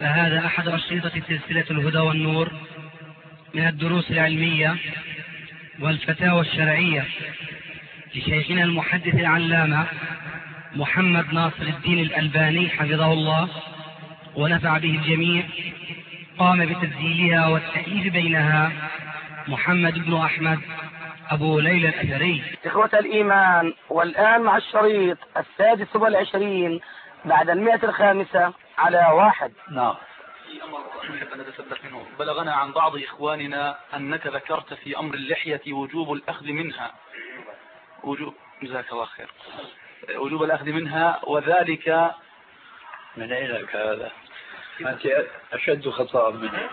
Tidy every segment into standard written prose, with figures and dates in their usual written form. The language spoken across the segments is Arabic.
فهذا أحد أشرطة سلسلة الهدى والنور من الدروس العلمية والفتاوى الشرعية لشيخنا المحدث العلامة محمد ناصر الدين الألباني حفظه الله ونفع به الجميع. قام بتسجيلها والتأليف بينها محمد بن أحمد أبو ليلى الأثري. إخوة الإيمان، والآن مع الشريط 26 بعد 105 على 1. نعم. في أمر نحب أن نتثبت منه. بلغنا عن بعض إخواننا أنك ذكرت في أمر اللحية وجوب الأخذ منها، جزاك الله خير، وجوب الأخذ منها، وذلك من أين لك هذا؟ أنت أشد خطأ منه.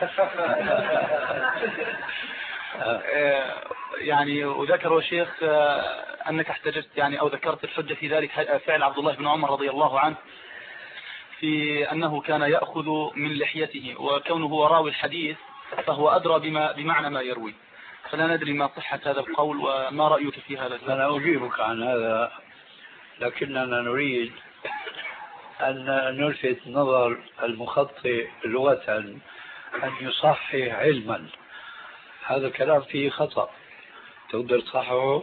يعني وذكر الشيخ أنك احتجت يعني أو ذكرت الحجة في ذلك فعل عبد الله بن عمر رضي الله عنه في أنه كان يأخذ من لحيته، وكونه هو راوي الحديث فهو أدرى بمعنى ما يروي، فلا ندري ما صحة هذا القول وما رأيك في هذا. أنا أجيبك عن هذا، لكننا نريد أن نلفت نظر المخطئ لغة أن يصحح علما. هذا الكلام فيه خطأ، تقدر تصححه؟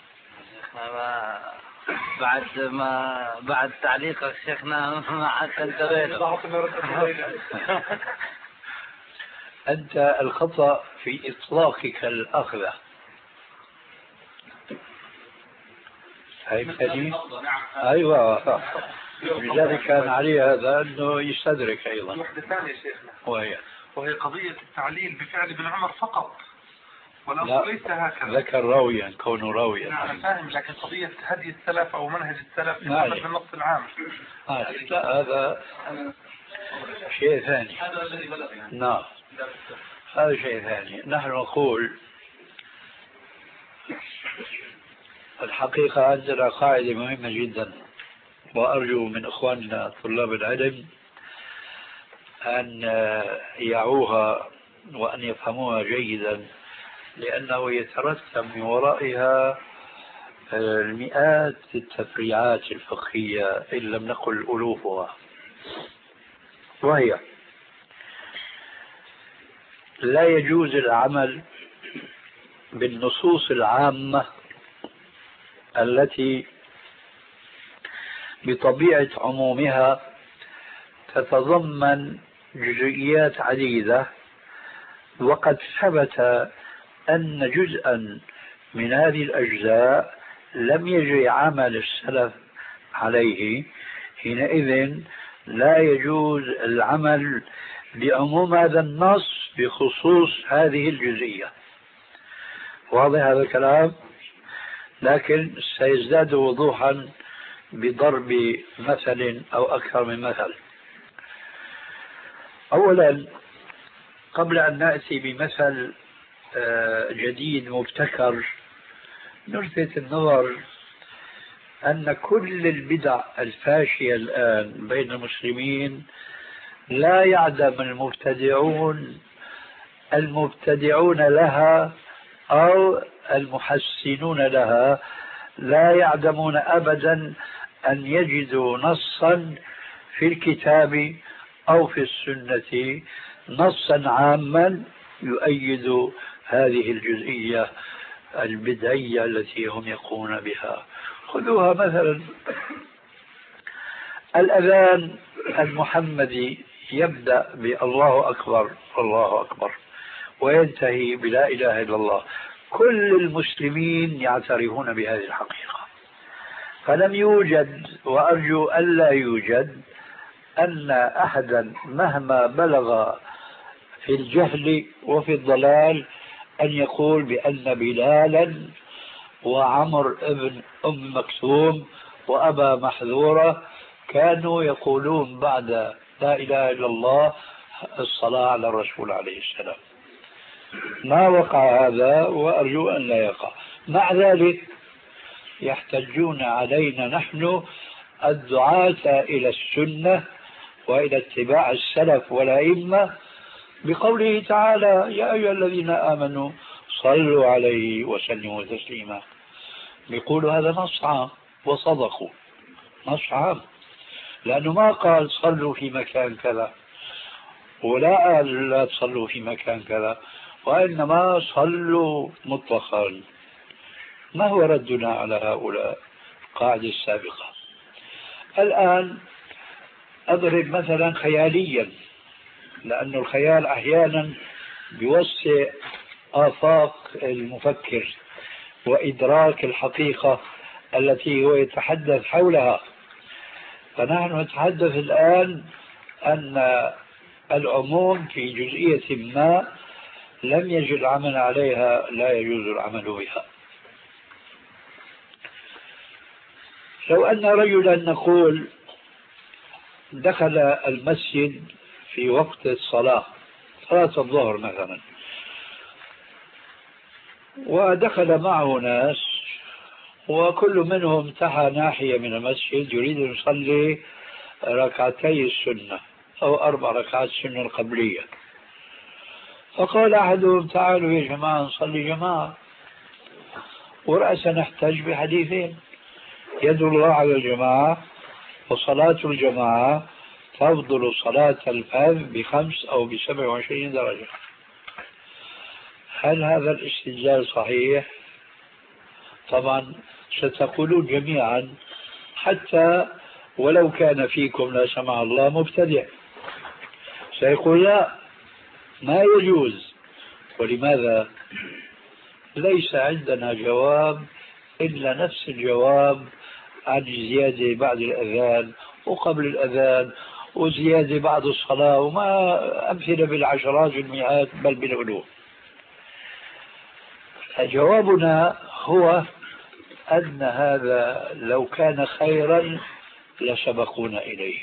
بعد تعليقك شيخنا ما عاد انتبهت. أنت الخطأ في إطلاقك الأخذة. فهمتني؟ أيوة، لذلك كان عليه هذا أنه يستدرك أيضا. وحدة ثانية شيخنا، وهي قضية التعليل بفعل ابن عمر فقط، والأمر ليس هكذا. ذكر راويا، كونه راويا. نعم فاهم، لكن قضية هدي السلف أو منهج السلف في النص العام. لا، هذا شيء ثاني. نعم، هذا شيء ثاني. نحن نقول الحقيقة عندنا قاعدة مهمة جدا، وأرجو من إخواننا طلاب العلم أن يعوها وأن يفهموها جيدا، لأنه يترتب من ورائها المئات التفريعات الفقهية إن لم نقل ألوفها. وهي لا يجوز العمل بالنصوص العامة التي بطبيعة عمومها تتضمن جزئيات عديدة، وقد ثبت أن جزءا من هذه الأجزاء لم يجري عمل السلف عليه. حينئذ لا يجوز العمل بعموم هذا النص بخصوص هذه الجزئية. واضح هذا الكلام؟ لكن سيزداد وضوحا بضرب مثل أو أكثر من مثل. أولا، قبل أن نأتي بمثل جديد مبتكر، نلفت النظر أن كل البدع الفاشية الآن بين المسلمين لا يعدم المبتدعون لها أو المحسنون لها، لا يعدمون أبدا أن يجدوا نصا في الكتاب أو في السنة، نصا عاما يؤيد هذه الجزئية البدعية التي هم يقومون بها. خذوها مثلا الأذان المحمدي يبدأ بالله أكبر الله أكبر وينتهي بلا إله إلا الله. كل المسلمين يعترفون بهذه الحقيقة، فلم يوجد وأرجو ألا يوجد أن أحدا مهما بلغ في الجهل وفي الضلال أن يقول بأن بلالا وعمر ابن مكتوم وأبا محذورة كانوا يقولون بعد لا إله إلا الله الصلاة على الرسول عليه السلام. ما وقع هذا وأرجو أن لا يقع. مع ذلك يحتجون علينا نحن الدعاة إلى السنة وإلى اتباع السلف والأئمة بقوله تعالى يا أيها الذين آمنوا صلوا عليه وسلموا تسليما. بيقولوا هذا نص عام، وصدقوا، نص عام، لأنه ما قال صلوا في مكان كذا ولا قال لا تصلوا في مكان كذا، وإنما صلوا مطلقا. ما هو ردنا على هؤلاء؟ القاعدة السابقة. الآن أضرب مثلا خياليا، لأن الخيال أحيانا بيوسع آفاق المفكر وإدراك الحقيقة التي هو يتحدث حولها. فنحن نتحدث الآن أن العموم في جزئية ما لم يجد العمل عليها لا يجوز العمل بها. لو أن رجلا نقول دخل المسجد في وقت الصلاة، صلاة الظهر مثلا، ودخل معه ناس وكل منهم انتهى ناحية من المسجد يريد أن يصلي ركعتي السنة أو 4 ركعات السنة القبلية، فقال أحدهم تعالوا يا جماعة نصلي جماعة، ورأسا نحتاج بحديثين: يد الله على الجماعة، وصلاة الجماعة تفضل صلاة الفذ ب5 أو ب27 درجة. هل هذا الاستدلال صحيح؟ طبعا ستقولون جميعا حتى ولو كان فيكم لا سمح الله مبتدع سيقول لا ما يجوز. ولماذا؟ ليس عندنا جواب إلا نفس الجواب عن زيادة بعد الأذان وقبل الأذان وزيادة بعد الصلاة، وما أمثلة بالعشرات والمئات بل بالألوف. جوابنا هو أن هذا لو كان خيرا لسبقونا إليه.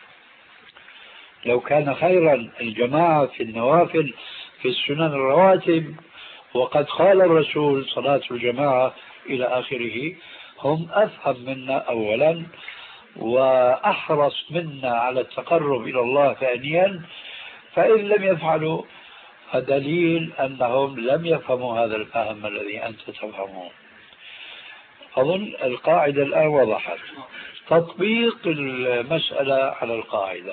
لو كان خيرا الجماعة في النوافل في السنن الرواتب، وقد قال الرسول صلاة الجماعة إلى آخره، هم أفهم منا أولا وأحرص منا على التقرب إلى الله ثانيا، فإن لم يفعلوا فدليل أنهم لم يفهموا هذا الفهم الذي أنت تفهمه. أظن القاعدة الآن وضحت. تطبيق المسألة على القاعدة: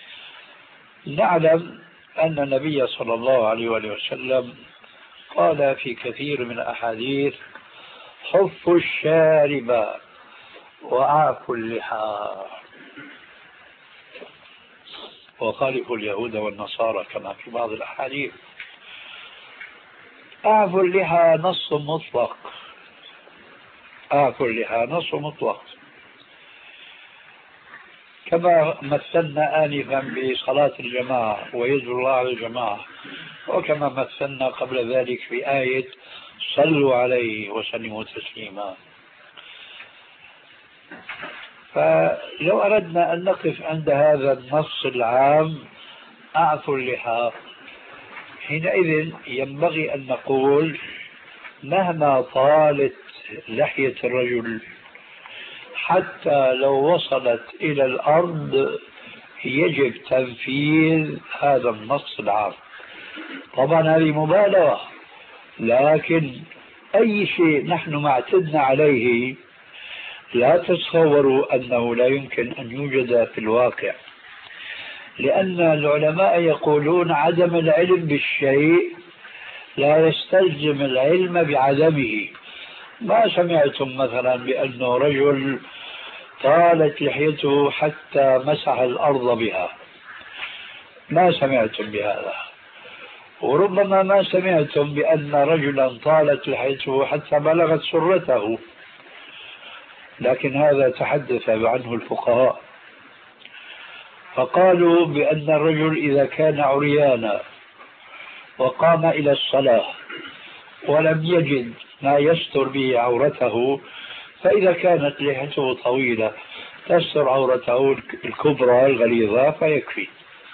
نعلم أن النبي صلى الله عليه وسلم قال في كثير من الأحاديث: حفوا الشارب وأعفوا اللحى وخالفوا اليهود والنصارى كما في بعض الأحاديث. أعفوا اللحى نص مطلق، أعفوا اللحى نص مطلق، كما مثلنا آنفا بصلاة الجماعة ويد الله على الجماعة، وكما مثلنا قبل ذلك في آية صلوا عليه وسلموا تسليما. فلو أردنا أن نقف عند هذا النص العام أعفوا اللحى، حينئذ ينبغي أن نقول مهما طالت لحية الرجل حتى لو وصلت إلى الأرض يجب تنفيذ هذا النص العام. طبعا هذه مبالغة، لكن أي شيء نحن ما اعتدنا عليه لا تتصوروا أنه لا يمكن أن يوجد في الواقع، لأن العلماء يقولون عدم العلم بالشيء لا يستلزم العلم بعدمه. ما سمعتم مثلا بأنه رجل طالت لحيته حتى مسح الأرض بها؟ ما سمعتم بهذا. وربما ما سمعتم بأن رجلا طالت لحيته حتى بلغت سرته، لكن هذا تحدث عنه الفقهاء، فقالوا بأن الرجل إذا كان عريانا وقام إلى الصلاة ولم يجد ما يستر به عورته، فإذا كانت لحيته طويلة تستر عورته الكبرى الغليظة فيكفي.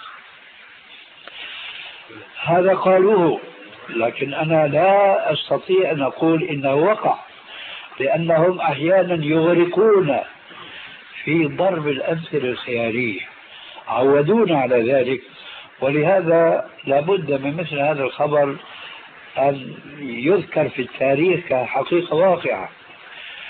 هذا قالوه، لكن أنا لا أستطيع أن أقول إنه وقع، لأنهم أحيانا يغرقون في ضرب الأمثلة الخيالية، عودونا على ذلك. ولهذا لابد من مثل هذا الخبر أن يذكر في التاريخ كحقيقة واقعة.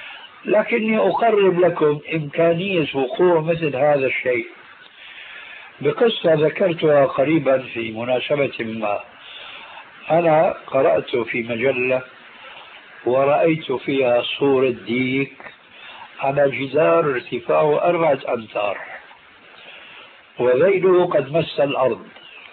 لكني أقرب لكم إمكانية وقوع مثل هذا الشيء، بقصة ذكرتها قريبا في مناسبة ما. أنا قرأت في مجلة ورأيت فيها صورة ديك على جدار ارتفاعه 4 أمتار وذيله قد مس الأرض.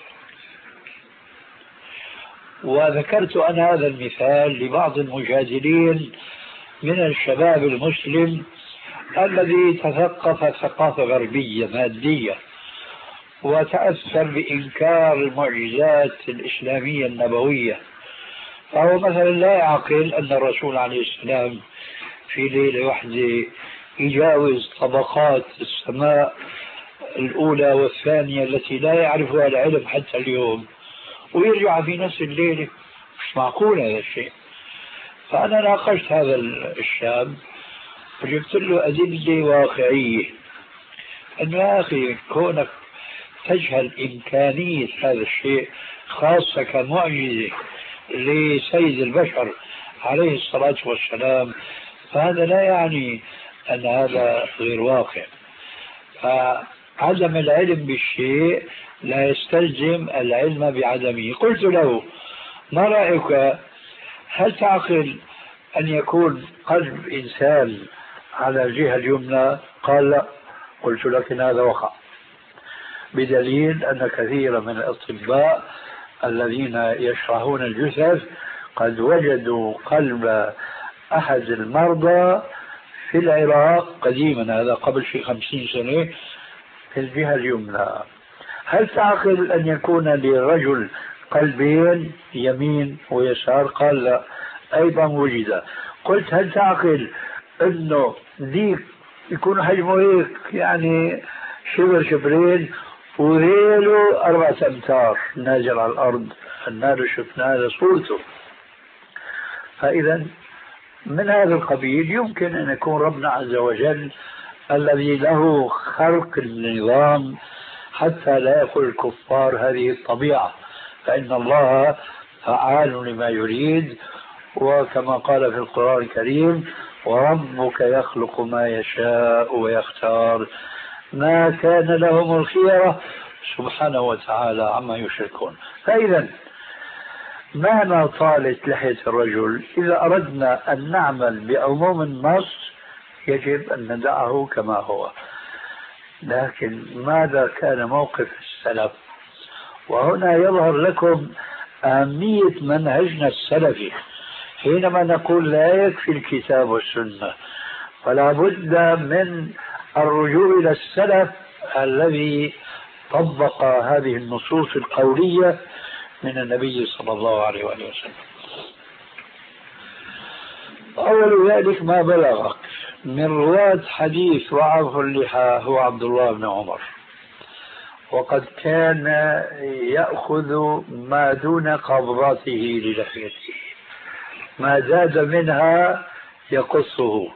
وذكرت أنا هذا المثال لبعض المجادلين من الشباب المسلم الذي تثقف ثقافة غربية مادية وتأثر بإنكار المعجزات الإسلامية النبوية، فهو مثلا لا يعقل أن الرسول عليه السلام في ليلة واحدة يجاوز طبقات السماء الأولى والثانية التي لا يعرفها العلم حتى اليوم ويرجع في نفس الليلة. مش معقول هذا الشيء. فأنا ناقشت هذا الشاب وجبت له أدلة واقعية أنه يا أخي كونك تجهل إمكانية هذا الشيء خاصة كمعجزة لسيد البشر عليه الصلاة والسلام، فهذا لا يعني أن هذا غير واقع. فعدم العلم بالشيء لا يستلزم العلم بعدمه. قلت له ما رأيك، هل تعقل أن يكون قلب إنسان على الجهة اليمنى؟ قال لا. قلت لكن هذا وقع، بدليل أن كثير من الأطباء الذين يشرحون الجثث قد وجدوا قلب أحد المرضى في العراق قديما، هذا قبل شيء 50 سنة، في الجهة اليمنى. هل تعقل أن يكون للرجل قلبين يمين ويسار؟ قال لا، أيضا وجد. قلت هل تعقل أنه ديك يكون حجمه هيك يعني شبرين وذيله 4 أمتار نازل على الأرض؟ النار شفنا هذا صورته. فإذا من هذا القبيل يمكن أن يكون ربنا عز وجل الذي له خلق النظام حتى لا يقول الكفار هذه الطبيعة، فإن الله فعال لما يريد، وكما قال في القرآن الكريم وربك يخلق ما يشاء ويختار ما كان لهم الخيرة سبحانه وتعالى عما يشركون. فإذا معنى طالة لحية الرجل إذا أردنا أن نعمل بعموم النص يجب أن ندعه كما هو. لكن ماذا كان موقف السلف؟ وهنا يظهر لكم أهمية منهجنا السلفي. حينما نقول لا يكفي الكتاب والسنة فلا بد من الرجوع إلى السلف الذي طبق هذه النصوص القولية من النبي صلى الله عليه وآله وسلم. أول ذلك ما بلغك من رواة حديث وعظ اللحى هو عبد الله بن عمر، وقد كان يأخذ ما دون قبضته للحيته، ما زاد منها يقصه،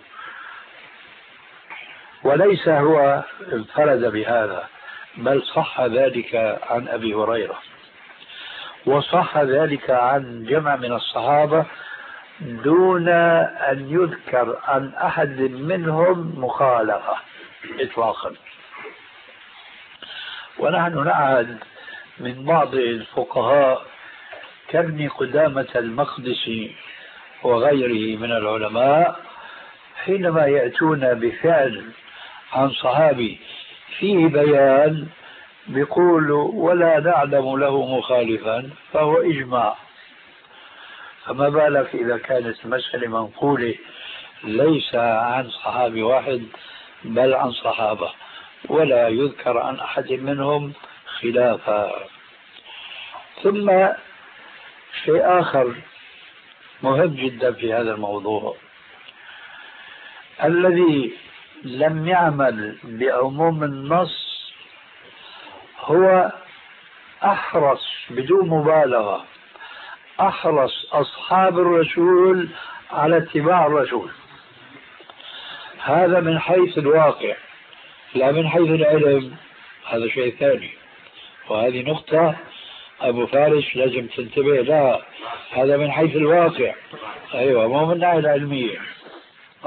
وليس هو انفرد بهذا، بل صح ذلك عن أبي هريرة، وصح ذلك عن جمع من الصحابة دون أن يذكر عن أحد منهم مخالفة إطلاقا. ونحن نعهد من بعض الفقهاء كابن قدامة المقدسي وغيره من العلماء حينما يأتون بفعل عن صحابي فيه بيان بيقولوا ولا نعلم له مخالفا فهو إجماع، فما بالك إذا كانت مسألة منقولة ليس عن صحابي واحد بل عن صحابة ولا يذكر عن أحد منهم خلافا. ثم شيء آخر مهم جدا في هذا الموضوع، الذي لم يعمل بعموم النص هو أحرص بدون مبالغة أحرص أصحاب الرسول على اتباع الرسول. هذا من حيث الواقع، لا من حيث العلم، هذا شيء ثاني، وهذه نقطة أبو فارس لازم تنتبه لها. هذا من حيث الواقع، أيوة، مو من الناحية العلمية.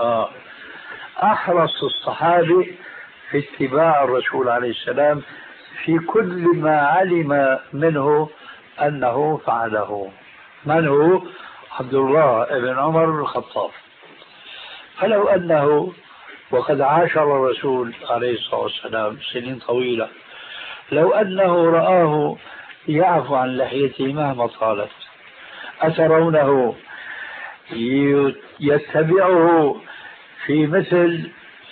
أحرص الصحابة في اتباع الرسول عليه السلام في كل ما علم منه أنه فعله. من هو؟ عبد الله بن عمر بن الخطاب. فلو أنه، وقد عاشر الرسول عليه الصلاة والسلام سنين طويلة، لو أنه رآه يعفو عن لحيته مهما طالت، أترونه يتبعه في مثل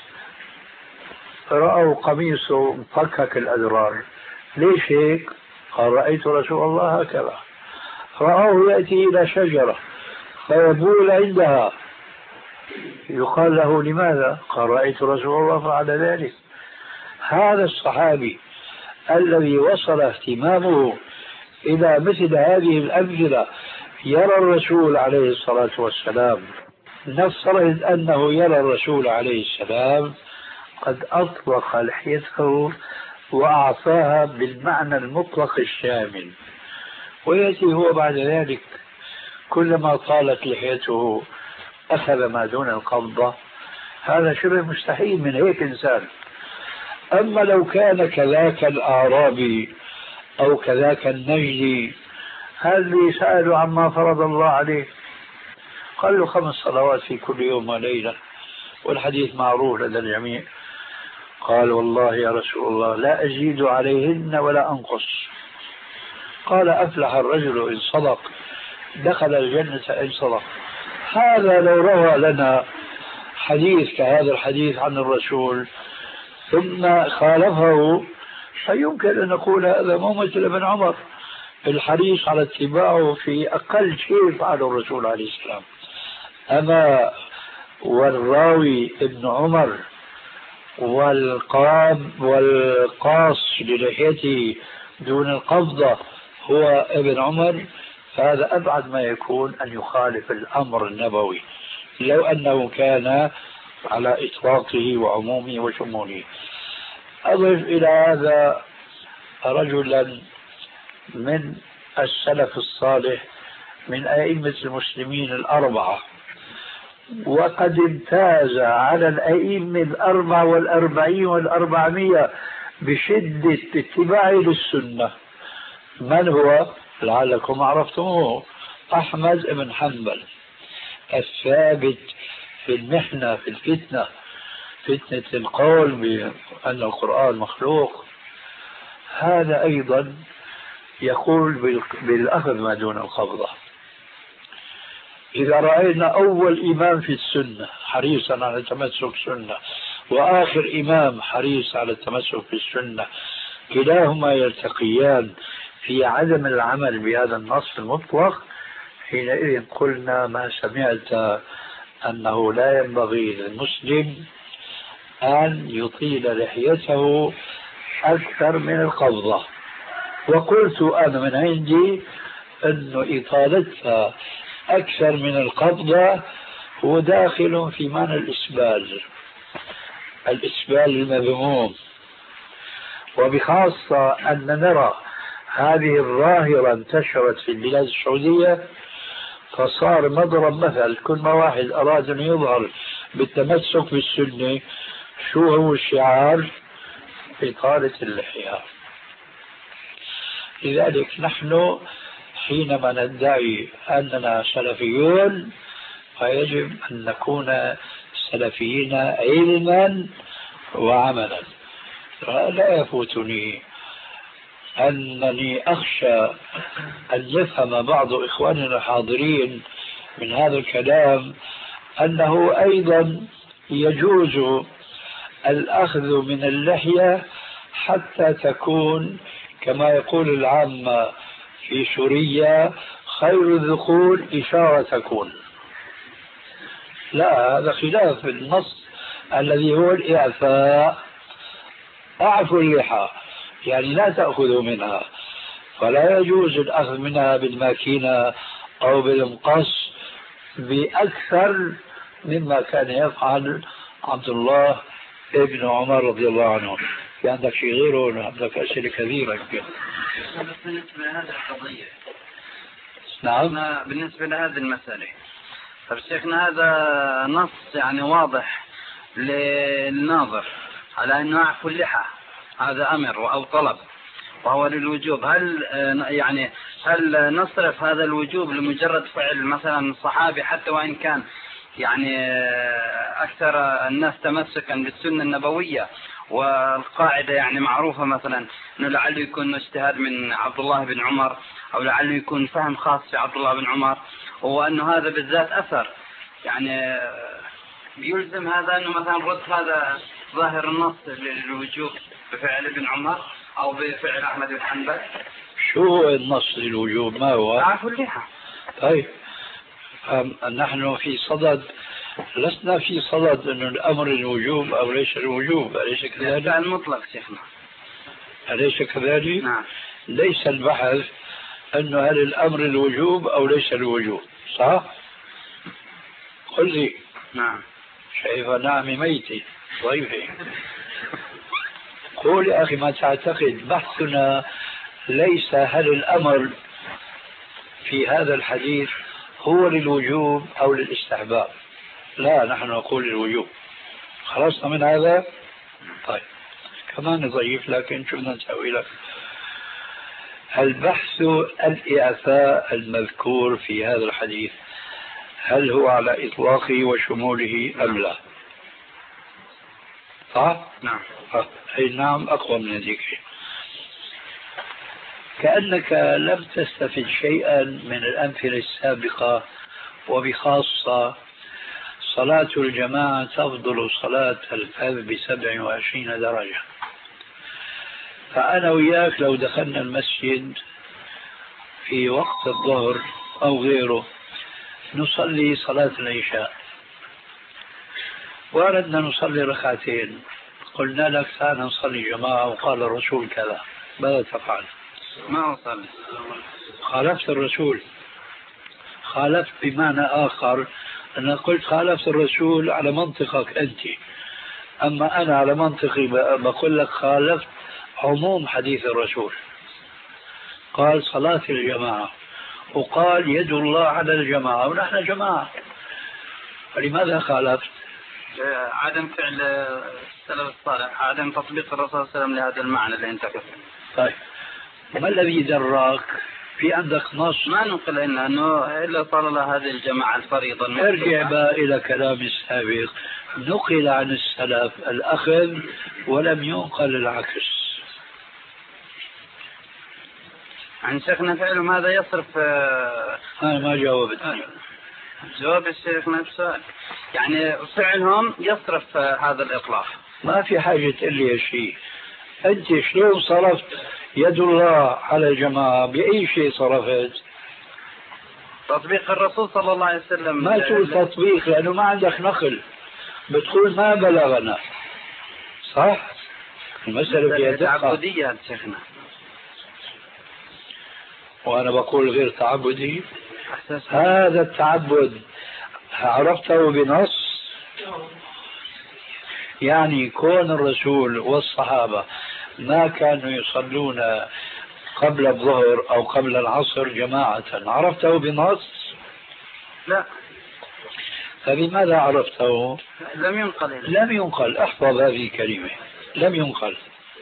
رأوا قميصه مفكك الأذرار؟ ليش هيك؟ قال رأيت رسول الله هكذا. رآه يأتي إلى شجرة فيبول عندها، يقال له لماذا؟ قال رأيت رسول الله فعل ذلك. هذا الصحابي الذي وصل اهتمامه إلى مثل هذه الأمثلة يرى الرسول عليه الصلاة والسلام، نفترض أنه يرى الرسول عليه السلام قد أطلق لحيته وأعطاها بالمعنى المطلق الشامل، ويأتي هو بعد ذلك كلما طالت لحيته أخذ ما دون القبضة. هذا شبه مستحيل من هيك إنسان. أما لو كان كذاك الأعرابي أو كذاك النجدي، هذا اللي سألوا عما فرض الله عليه، قال له 5 صلوات في كل يوم وليلة، والحديث معروف لدى الجميع. قال والله يا رسول الله لا أزيد عليهن ولا أنقص. قال أفلح الرجل إن صدق، دخل الجنة إن صدق. هذا لو روى لنا حديث كهذا الحديث عن الرسول ثم خالفه، فيمكن أن نقول هذا مو مثل ابن عمر الحريص على اتباعه في أقل شيء فعله الرسول عليه السلام. أما والراوي ابن عمر والقاص للحيته دون القبضة هو ابن عمر، فهذا أبعد ما يكون أن يخالف الأمر النبوي لو أنه كان على إطلاقه وعمومه وشموله. أضف إلى هذا رجلا من السلف الصالح من أئمة المسلمين الأربعة، وقد امتاز على الأئمة 44 و400 بشدة اتباعه للسنة. من هو؟ لعلكم عرفتموه، أحمد بن حنبل، الثابت في المحنة في الفتنة، فتنة القول بأن القرآن مخلوق. هذا أيضا يقول بالأخذ ما دون القبضة. إذا رأينا أول إمام في السنة حريصا على التمسك بالسنة وآخر إمام حريص على التمسك بالسنة، كلاهما يلتقيان في عدم العمل بهذا النص المطلق، حينئذ قلنا ما سمعت أنه لا ينبغي للمسلم أن يطيل لحيته أكثر من القبضة. وقلت أنا من عندي أن إطالتها أكثر من القبضة هو داخل في معنى الإسبال، الإسبال المذموم. وبخاصة أن نرى هذه الظاهرة انتشرت في البلاد السعودية، فصار مضرب مثل كل ما واحد أراد أن يظهر بالتمسك بالسنة شو هو الشعار؟ إطالة اللحية. لذلك نحن حينما ندعي أننا سلفيون فيجب أن نكون سلفيين علما وعملا. لا يفوتني أنني أخشى أن يفهم بعض إخواننا الحاضرين من هذا الكلام أنه أيضا يجوز الأخذ من اللحية حتى تكون كما يقول العامة في سوريا خير الذقون إشارة تكون. لا، هذا خلاف النص الذي هو الإعفاء. أعفوا اللحى يعني لا تأخذوا منها، فلا يجوز الأخذ منها بالماكينة أو بالمقص بأكثر مما كان يفعل عبد الله ابن عمر رضي الله عنه. في عندك شيء غيره؟ عندك أسئلة كثيرة يمكن. بالنسبة لهذه القضية، نعم، بالنسبة لهذه المسألة، طب شيخنا هذا نص يعني واضح للناظر على أنه يعفو اللحى، هذا أمر أو طلب، وهو للوجوب، هل نصرف هذا الوجوب لمجرد فعل مثلا الصحابي حتى وإن كان يعني أكثر الناس تمسكا بالسنة النبوية، والقاعدة يعني معروفة مثلا أنه لعله يكون اجتهاد من عبد الله بن عمر، أو لعله يكون فهم خاص في عبد الله بن عمر، وأنه هذا بالذات أثر، يعني بيلزم هذا أنه مثلا رد هذا ظاهر النص للوجوب بفعل ابن عمر أو بفعل أحمد بن حنبل. شو هو النص للوجوب؟ ما هو؟ عفو اللحى. طيب نحن في صدد، لسنا في صدد أن الأمر الوجوب أو ليس الوجوب، أليس كذلك؟ المطلق شيخنا. أليس كذلك؟ نعم. ليس البحث أنه هل الأمر الوجوب أو ليس الوجوب، صح؟ قل لي. نعم. شايف نعمي ميتي ضيفي. قول يا أخي ما تعتقد. بحثنا ليس هل الأمر في هذا الحديث هو للوجوب أو للاستحباب، لا، نحن نقول للوجوب. خلصنا من هذا؟ طيب كمان ضيف، لكن شو بدنا نسوي لك؟ البحث الإعفاء المذكور في هذا الحديث هل هو على إطلاقه وشموله أم لا؟ صح؟ نعم. أي نعم، أقوى من ذلك. كأنك لم تستفد شيئا من الأمثلة السابقة، وبخاصة صلاة الجماعة تفضل صلاة الفذ ب27 درجة. فأنا وياك لو دخلنا المسجد في وقت الظهر أو غيره نصلي صلاة العشاء وأردنا نصلي ركعتين، قلنا لك تعال نصلي جماعة وقال الرسول كذا، ماذا تفعل؟ ما أصلي. خالفت الرسول. خالفت بمعنى آخر، أنا قلت خالفت الرسول على منطقك أنت، أما أنا على منطقي بقول لك خالفت عموم حديث الرسول. قال صلاة الجماعة وقال يد الله على الجماعة ونحن جماعة، فلماذا خالفت؟ عدم فعل السلف الصالح، عدم تطبيق الرسول صلى الله عليه وسلم لهذا المعنى اللي انت قلته. طيب ما الذي دراك؟ في عندك نص؟ ما نقل انه الا صار الله هذه الجماعة الفريضة. ارجع بقى الى كلام السابق، نقل عن السلف الاخذ ولم ينقل العكس. عن شيخنا فعلهم هذا يصرف. انا ما جاوبتني. جواب الشيخ نفس السؤال، يعني فعلهم يصرف هذا الإطلاق. ما في حاجة تقول لي شيء. أنت شلون صرفت يد الله على الجماعة؟ بأي شيء صرفت؟ تطبيق الرسول صلى الله عليه وسلم. ما تقول تطبيق لأنه ما عندك نقل، بتقول ما بلغنا. صح؟ المسألة فيها دقة. تعبدية شيخنا. وأنا بقول غير تعبدي. هذا التعبد عرفته بنص؟ يعني كون الرسول والصحابة ما كانوا يصلون قبل الظهر أو قبل العصر جماعة، عرفته بنص؟ لا. فبماذا عرفته؟ لم ينقل. لم ينقل. احفظ هذه الكلمة، لم ينقل.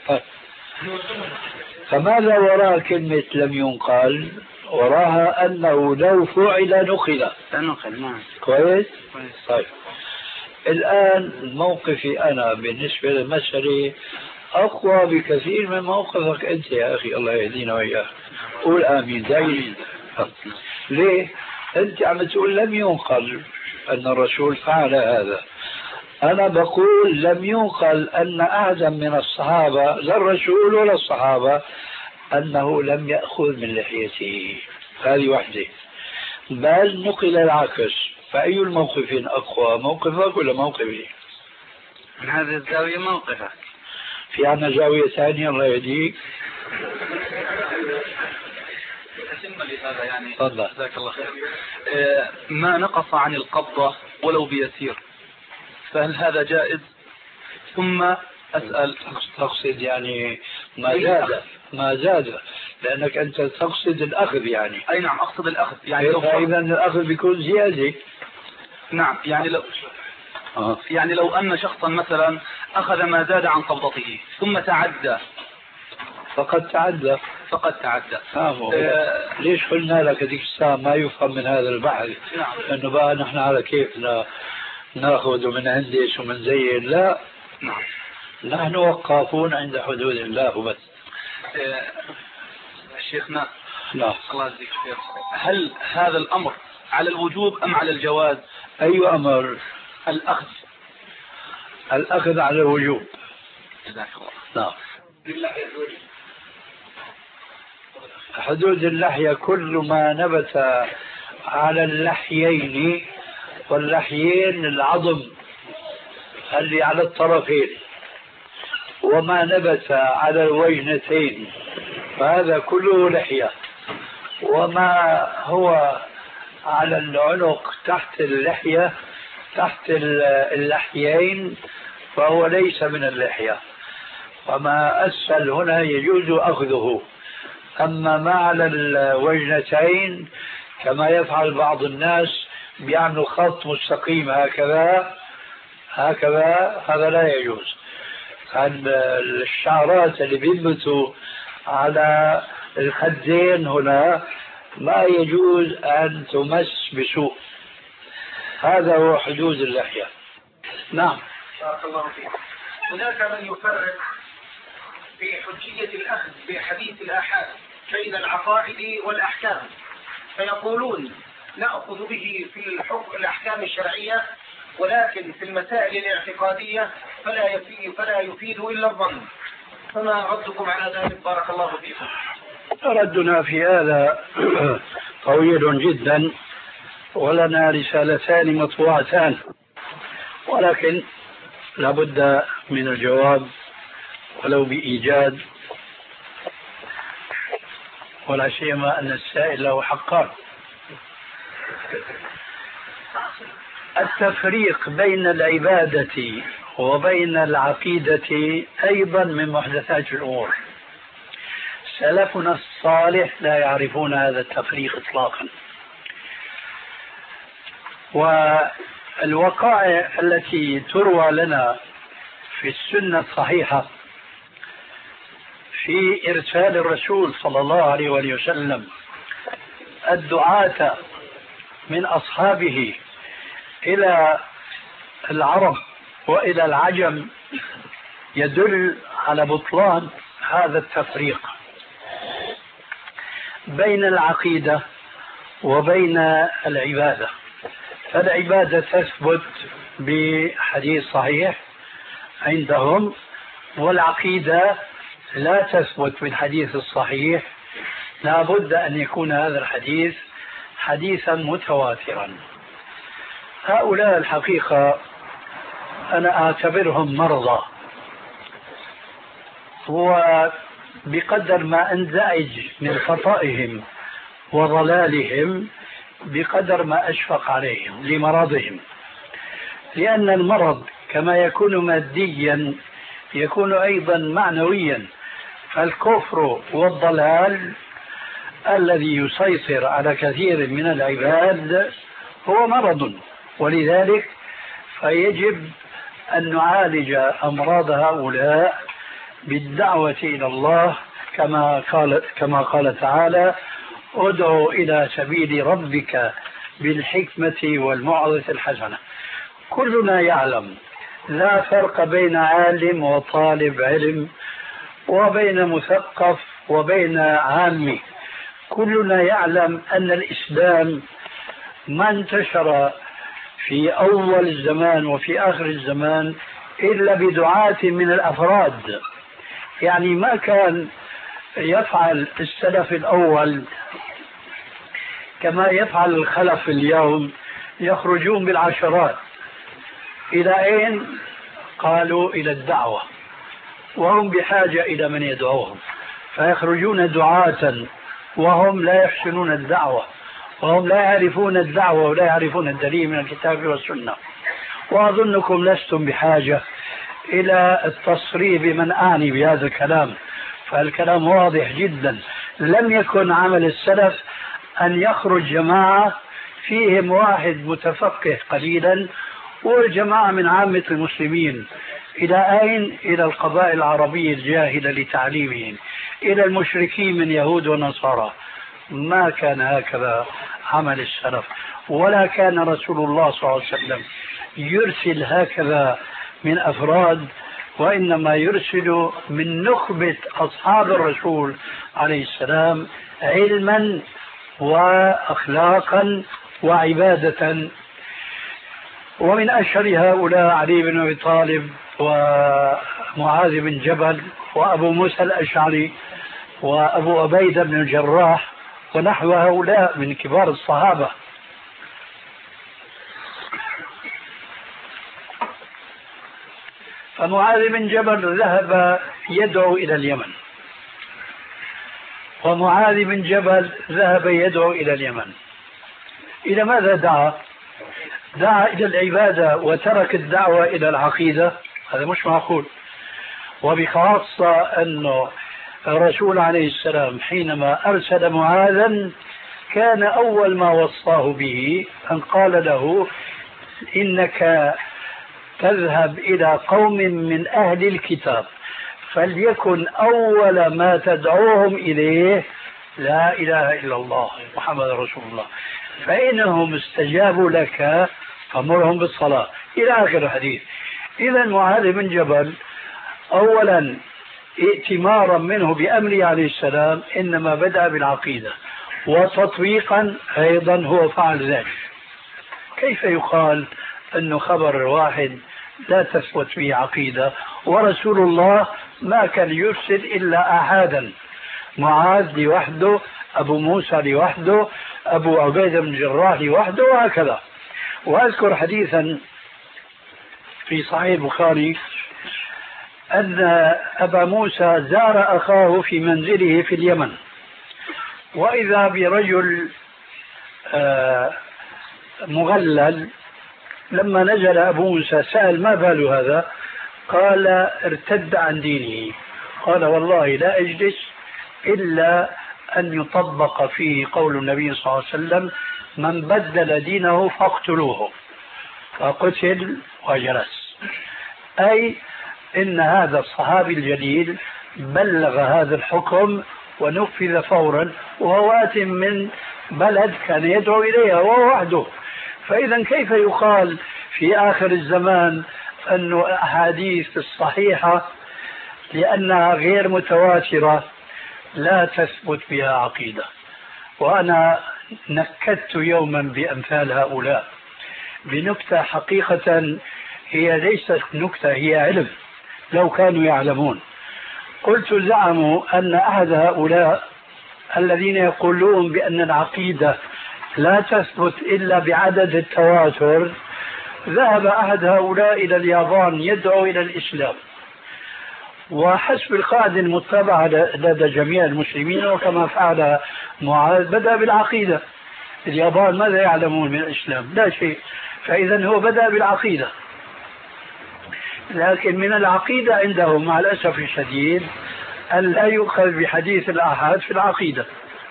فماذا وراء كلمة لم ينقل؟ وراها أنه لو فعل نقل. نعم. كويس؟ طيب الآن موقفي أنا بالنسبة للمسألة أقوى بكثير من موقفك أنت يا أخي، الله يهدينا وإياك. قول آمين دايما. ليه؟ أنت عم تقول لم ينقل أن الرسول فعل هذا، أنا بقول لم ينقل أن أحدا من الصحابة لا الرسول ولا الصحابة أنه لم يأخذ من لحيته. هذه واحدة. بل نقل العكس. فأي الموقفين أقوى، موقفك ولا موقفي؟ من هذه الزاوية موقفك. في عنا زاوية ثانية الله يهديك. هذا يعني تفضل. جزاك الله خير. ما نقص عن القبضة ولو بيسير، فهل هذا جائز؟ ثم أسأل، تقصد يعني ما زاد لأنك أنت تقصد الأخذ يعني. أي نعم أقصد الأخذ يعني. إذا الأخذ بيكون زيادة. نعم يعني لو أن شخصا مثلا أخذ ما زاد عن قبضته ثم تعدى، فقد تعدى. ليش قلنا لك هذيك الساعة ما يفهم من هذا البحث أنه بقى نحن على كيفنا ناخذ ومن هندس ومن زين؟ لا، نحن وقافون عند حدود الله وبس. شيخنا لا، الله يجزيك خير، هل هذا الأمر على الوجوب أم على الجواز؟ أي أمر؟ الأخذ على الوجوب. جزاك الله. نعم. حدود اللحية كل ما نبت على اللحيين، واللحيين العظم اللي على الطرفين، وما نبت على الوجنتين فهذا كله لحية، وما هو على العنق تحت اللحية تحت اللحيين فهو ليس من اللحية، وما أسفل هنا يجوز أخذه. أما ما على الوجنتين كما يفعل بعض الناس بيعملوا خط مستقيم هكذا هذا لا يجوز. الشعرات اللي بينبتوا على الخدين هنا ما يجوز أن تمس بسوء. هذا هو حدود اللحية. نعم. بارك الله فيك. هناك من يفرق في حجية الأخذ بحديث الآحاد بين العقائد والأحكام، فيقولون نأخذ به في الأحكام الشرعية، ولكن في المسائل الاعتقادية فلا يفيد إلا الظن. فما ردكم على ذلك؟ بارك الله فيكم. ردنا في هذا طويل جدا، ولنا رسالتان مطبوعتان، ولكن لابد من الجواب ولو بإيجاد، ولا سيما أن السائل له حقان. التفريق بين العبادة وبين العقيدة أيضا من محدثات الأمور. سلفنا الصالح لا يعرفون هذا التفريق إطلاقا. والوقائع التي تروى لنا في السنة الصحيحة في إرسال الرسول صلى الله عليه وسلم الدعاة من أصحابه إلى العرب وإلى العجم يدل على بطلان هذا التفريق بين العقيدة وبين العبادة. فالعبادة تثبت بحديث صحيح عندهم، والعقيدة لا تثبت بالحديث الصحيح، لا بد أن يكون هذا الحديث حديثا متواترا. هؤلاء الحقيقة أنا أعتبرهم مرضى، وبقدر ما أنزعج من خطئهم وضلالهم بقدر ما أشفق عليهم لمرضهم، لأن المرض كما يكون ماديا يكون أيضا معنويا. فالكفر والضلال الذي يسيطر على كثير من العباد هو مرض، ولذلك فيجب أن نعالج أمراض هؤلاء بالدعوة إلى الله كما قال تعالى: ادعو إلى سبيل ربك بالحكمة والموعظة الحسنة. كلنا يعلم لا فرق بين عالم وطالب علم وبين مثقف وبين عامي. كلنا يعلم أن الإسلام ما انتشر في أول الزمان وفي آخر الزمان إلا بدعاة من الأفراد. يعني ما كان يفعل السلف الأول كما يفعل الخلف اليوم، يخرجون بالعشرات. إلى أين؟ قالوا إلى الدعوة، وهم بحاجة إلى من يدعوهم، فيخرجون دعاة وهم لا يحسنون الدعوة، وهم لا يعرفون الدعوة ولا يعرفون الدليل من الكتاب والسنة. وأظنكم لستم بحاجة إلى التصريح بمن أعني بهذا الكلام، فالكلام واضح جدا. لم يكن عمل السلف أن يخرج جماعة فيهم واحد متفقه قليلا والجماعة من عامة المسلمين. إلى أين؟ إلى القبائل العربية الجاهلة لتعليمهم. إلى المشركين من يهود ونصارى. ما كان هكذا عمل السلف، ولا كان رسول الله صلى الله عليه وسلم يرسل هكذا من أفراد، وإنما يرسل من نخبة أصحاب الرسول عليه السلام علما وأخلاقا وعبادة. ومن أشهر هؤلاء علي بن أبي طالب ومعاذ بن جبل وأبو موسى الأشعري وأبو عبيدة بن الجراح ونحو هؤلاء من كبار الصحابة. فمعاذ بن جبل ذهب يدعو إلى اليمن، ومعاذ بن جبل ذهب يدعو إلى اليمن. إلى ماذا دعا؟ دعا إلى العبادة وترك الدعوة إلى العقيدة؟ هذا مش معقول. وبخاصة أنه الرسول عليه السلام حينما أرسل معاذا كان أول ما وصاه به أن قال له إنك تذهب إلى قوم من أهل الكتاب فليكن أول ما تدعوهم إليه لا إله إلا الله محمد رسول الله، فإنهم استجابوا لك فمرهم بالصلاة إلى آخر الحديث. إذا معاذ بن جبل أولا ائتمارا منه بأمره عليه السلام إنما بدأ بالعقيدة، وتطبيقا أيضا هو فعل ذلك. كيف يقال أنه خبر واحد لا تثبت فيه عقيدة، ورسول الله ما كان يرسل إلا أحدا، معاذ لوحده، أبو موسى لوحده، أبو عبيدة بن الجراح لوحده، وهكذا. وأذكر حديثا في صحيح البخاري أن أبا موسى زار أخاه في منزله في اليمن، وإذا برجل مغلل. لما نزل أبو موسى سأل ما بال هذا؟ قال ارتد عن دينه. قال والله لا أجلس إلا أن يطبق فيه قول النبي صلى الله عليه وسلم من بدل دينه فاقتلوه، فقتل وجلس. أي إن هذا الصحابي الجليل بلغ هذا الحكم ونفذ فورا، وهو آت من بلد كان يدعو إليها وهو وحده. فإذا كيف يقال في آخر الزمان أن الأحاديث الصحيحة لأنها غير متواترة لا تثبت بها عقيدة؟ وأنا نكدت يوما بأمثال هؤلاء بنكتة حقيقة هي ليست نكتة، هي علم لو كانوا يعلمون. قلت زعموا أن أحد هؤلاء الذين يقولون بأن العقيدة لا تثبت إلا بعدد التواتر، ذهب أحد هؤلاء إلى اليابان يدعو إلى الإسلام، وحسب القاعدة المتبعة لدى جميع المسلمين وكما فعل معاذ بدأ بالعقيدة. اليابان ماذا يعلمون من الإسلام؟ لا شيء. فإذا هو بدأ بالعقيدة، لكن من العقيدة عندهم مع الأسف الشديد أن لا يؤخذ بحديث الآحاد في العقيدة.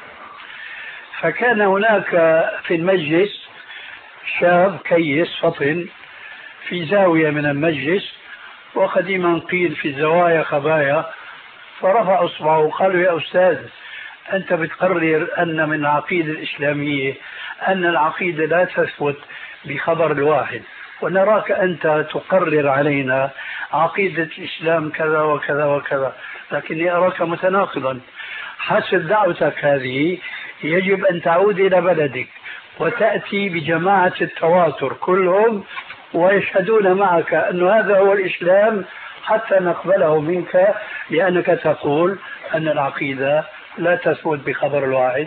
فكان هناك في المجلس شاب كيس فطن في زاوية من المجلس، وقديما قيل في الزوايا خبايا، فرفع أصبعه وقالوا يا أستاذ أنت بتقرر أن من العقيدة الإسلامية أن العقيدة لا تثبت بخبر الواحد، ونراك أنت تقرر علينا عقيدة الإسلام كذا وكذا وكذا، لكني أراك متناقضا. حسب دعوتك هذه يجب أن تعود إلى بلدك وتأتي بجماعة التواتر كلهم ويشهدون معك أن هذا هو الإسلام حتى نقبله منك، لأنك تقول أن العقيدة لا تثبت بخبر الواحد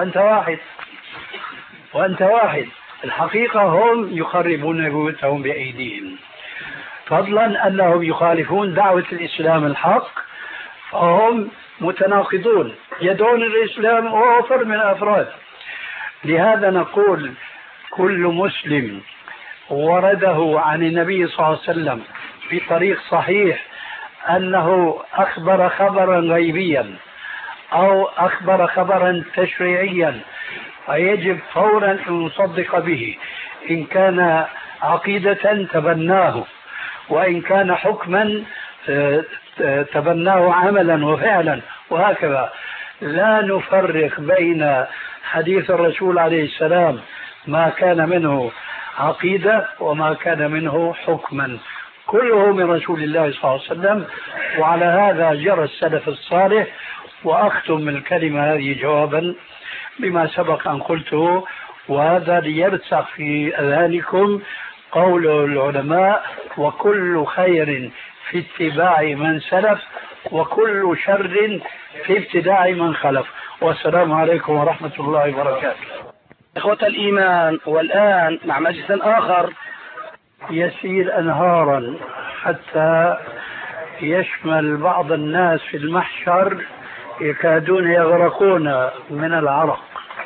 وأنت واحد. الحقيقة هم يخربون بيوتهم بأيديهم، فضلا أنهم يخالفون دعوة الإسلام الحق، فهم متناقضون يدعون الإسلام وهو فرد من الأفراد. لهذا نقول كل مسلم ورده عن النبي صلى الله عليه وسلم بطريق صحيح أنه أخبر خبرا غيبيا أو أخبر خبرا تشريعيا فيجب فورا أن نصدق به، إن كان عقيدة تبناه، وإن كان حكما تبناه عملا وفعلا وهكذا. لا نفرق بين حديث الرسول عليه السلام ما كان منه عقيدة وما كان منه حكما، كله من رسول الله صلى الله عليه وسلم. وعلى هذا جرى السلف الصالح. وأختم الكلمة هذه جوابا بما سبق أن قلته، وهذا ليرسخ في أذهانكم قول العلماء: وكل خير في اتباع من سلف وكل شر في ابتداع من خلف. والسلام عليكم ورحمة الله وبركاته. إخوة الإيمان، والآن مع مجلس آخر يسيل أنهارا حتى يشمل بعض الناس في المحشر يكادون يغرقون من العرق،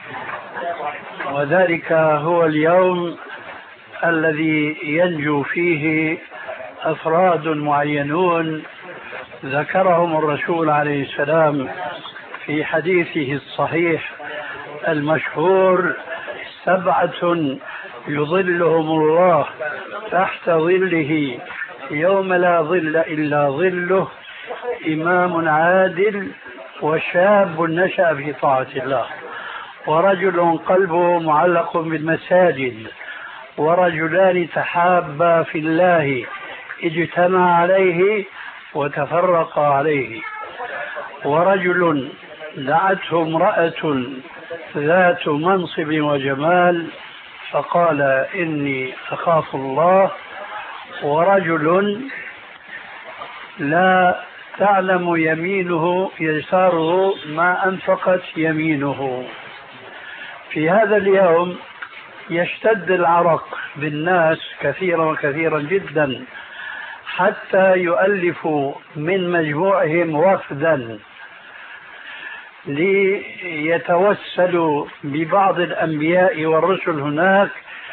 وذلك هو اليوم الذي ينجو فيه أفراد معينون ذكرهم الرسول عليه السلام في حديثه الصحيح المشهور: 7 يظلهم الله تحت ظله يوم لا ظل إلا ظله: إمام عادل، وشاب نشأ في طاعة الله، ورجل قلبه معلق بالمساجد، ورجلان تحابا في الله اجتمع عليه وتفرقا عليه، ورجل دعته امرأة ذات منصب وجمال فقال إني أخاف الله، ورجل لا تعلم يمينه يساره ما أنفقت يمينه. في هذا اليوم يشتد العرق بالناس كثيرا وكثيرا جدا، حتى يؤلفوا من مجموعهم وفدا ليتوسلوا ببعض الأنبياء والرسل هناك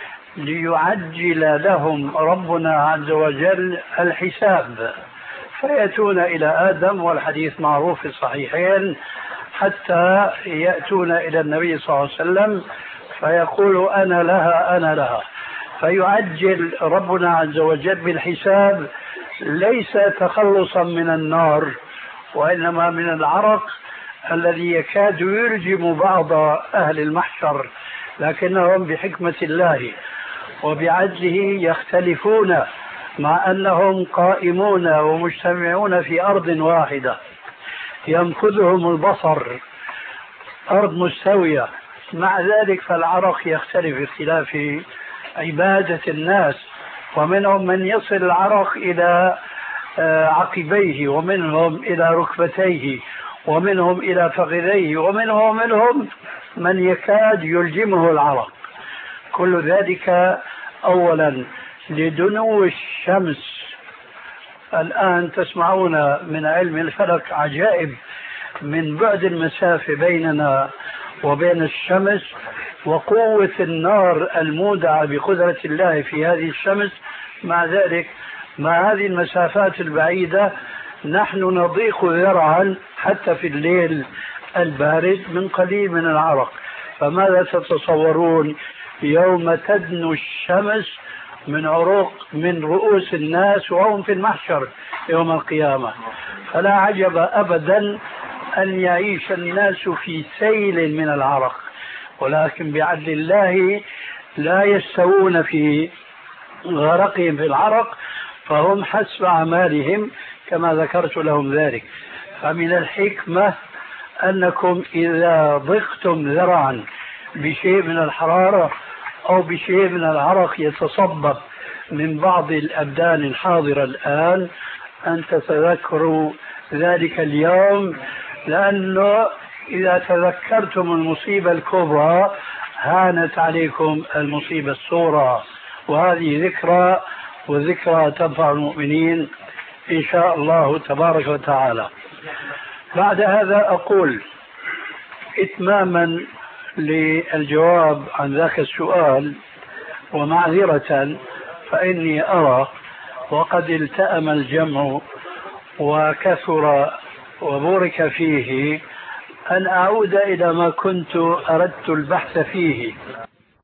ليعجل لهم ربنا عز وجل الحساب، فيأتون إلى آدم، والحديث معروف في الصحيحين، حتى يأتون إلى النبي صلى الله عليه وسلم فيقول أنا لها أنا لها، فيعجل ربنا عز وجل بالحساب، ليس تخلصا من النار وإنما من العرق الذي يكاد يلجم بعض أهل المحشر، لكنهم بحكمة الله وبعدله يختلفون مع أنهم قائمون ومجتمعون في أرض واحدة ينفذهم البصر، أرض مستوية، مع ذلك فالعرق يختلف اختلاف عبادة الناس، ومنهم من يصل العرق إلى عقبيه، ومنهم إلى ركبتيه، ومنهم إلى فخذيه، ومنهم من يكاد يلجمه العرق. كل ذلك أولا لدنو الشمس. الآن تسمعون من علم الفلك عجائب من بعد المسافة بيننا وبين الشمس، وقوة النار المودعة بقدرة الله في هذه الشمس. مع ذلك مع هذه المسافات البعيدة نحن نضيق ذرعا حتى في الليل البارد من قليل من العرق. فماذا تتصورون يوم تدنو الشمس من رؤوس الناس وهم في المحشر يوم القيامة؟ فلا عجب أبدا أن يعيش الناس في سيل من العرق، ولكن بعدل الله لا يستوون في غرقهم في العرق، فهم حسب أعمالهم كما ذكرت لهم ذلك. فمن الحكمة أنكم إذا ضقتم ذرعا بشيء من الحرارة أو بشيء من العرق يتصبب من بعض الأبدان الحاضرة الآن أن تتذكروا ذلك اليوم، لأنه إذا تذكرتم المصيبة الكبرى هانت عليكم المصيبة الصغرى، وهذه ذكرى، والذكرى تنفع المؤمنين إن شاء الله تبارك وتعالى. بعد هذا أقول إتماما للجواب عن ذاك السؤال ومعذرة، فإني أرى وقد التأم الجمع وكثر وبورك فيه أن أعود إلى ما كنت أردت البحث فيه.